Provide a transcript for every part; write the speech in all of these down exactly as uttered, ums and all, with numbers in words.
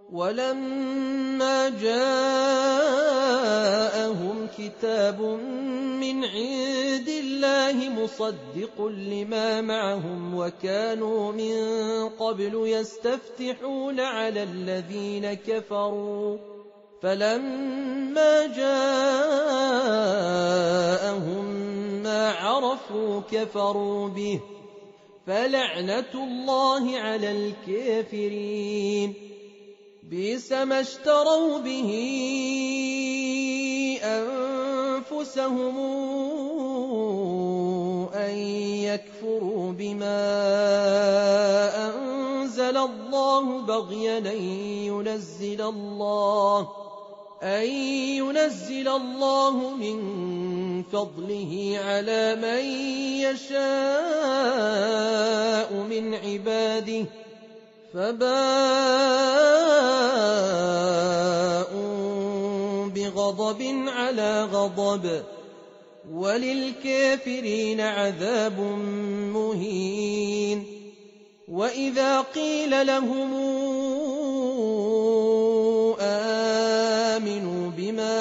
ولما جاءهم كتاب من عند الله مصدق لما معهم وكانوا من قبل يستفتحون على الذين كفروا فلما جاءهم ما عرفوا كفروا به فلعنة الله على الكافرين. بئس ما اشتروا به أنفسهم أن يكفروا بما أنزل الله بغيا أن ينزل الله أن ينزل الله من فضله على من يشاء من عباده فباءوا بغضب على غضب وللكافرين عذاب مهين. وإذا قيل لهم آمنوا بما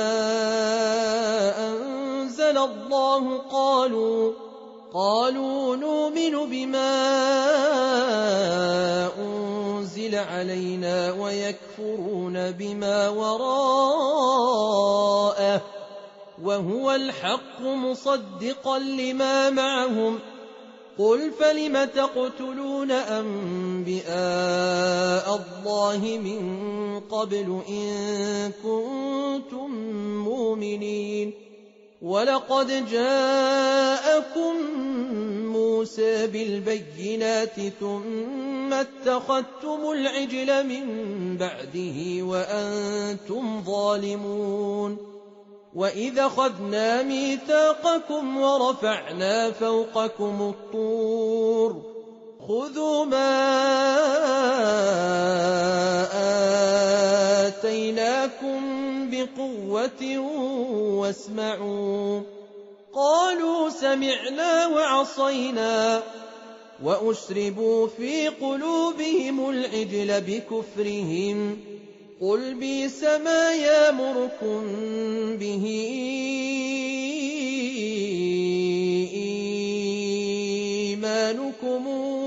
أنزل الله قالوا قالوا نؤمن بما أنزل علينا ويكفرون بما وراءه وهو الحق مصدقا لما معهم. قل فلم تقتلون أنبياء الله من قبل إن كنتم مؤمنين. ولقد جاءكم موسى بالبينات ثم اتخذتم العجل من بعده وأنتم ظالمون. وإذا أخذنا ميثاقكم ورفعنا فوقكم الطور خذوا ما آتيناكم بقوة واسمعوا قالوا سمعنا وعصينا وأشربوا في قلوبهم العجل بكفرهم. قل بئس ما يأمركم به إيمانكم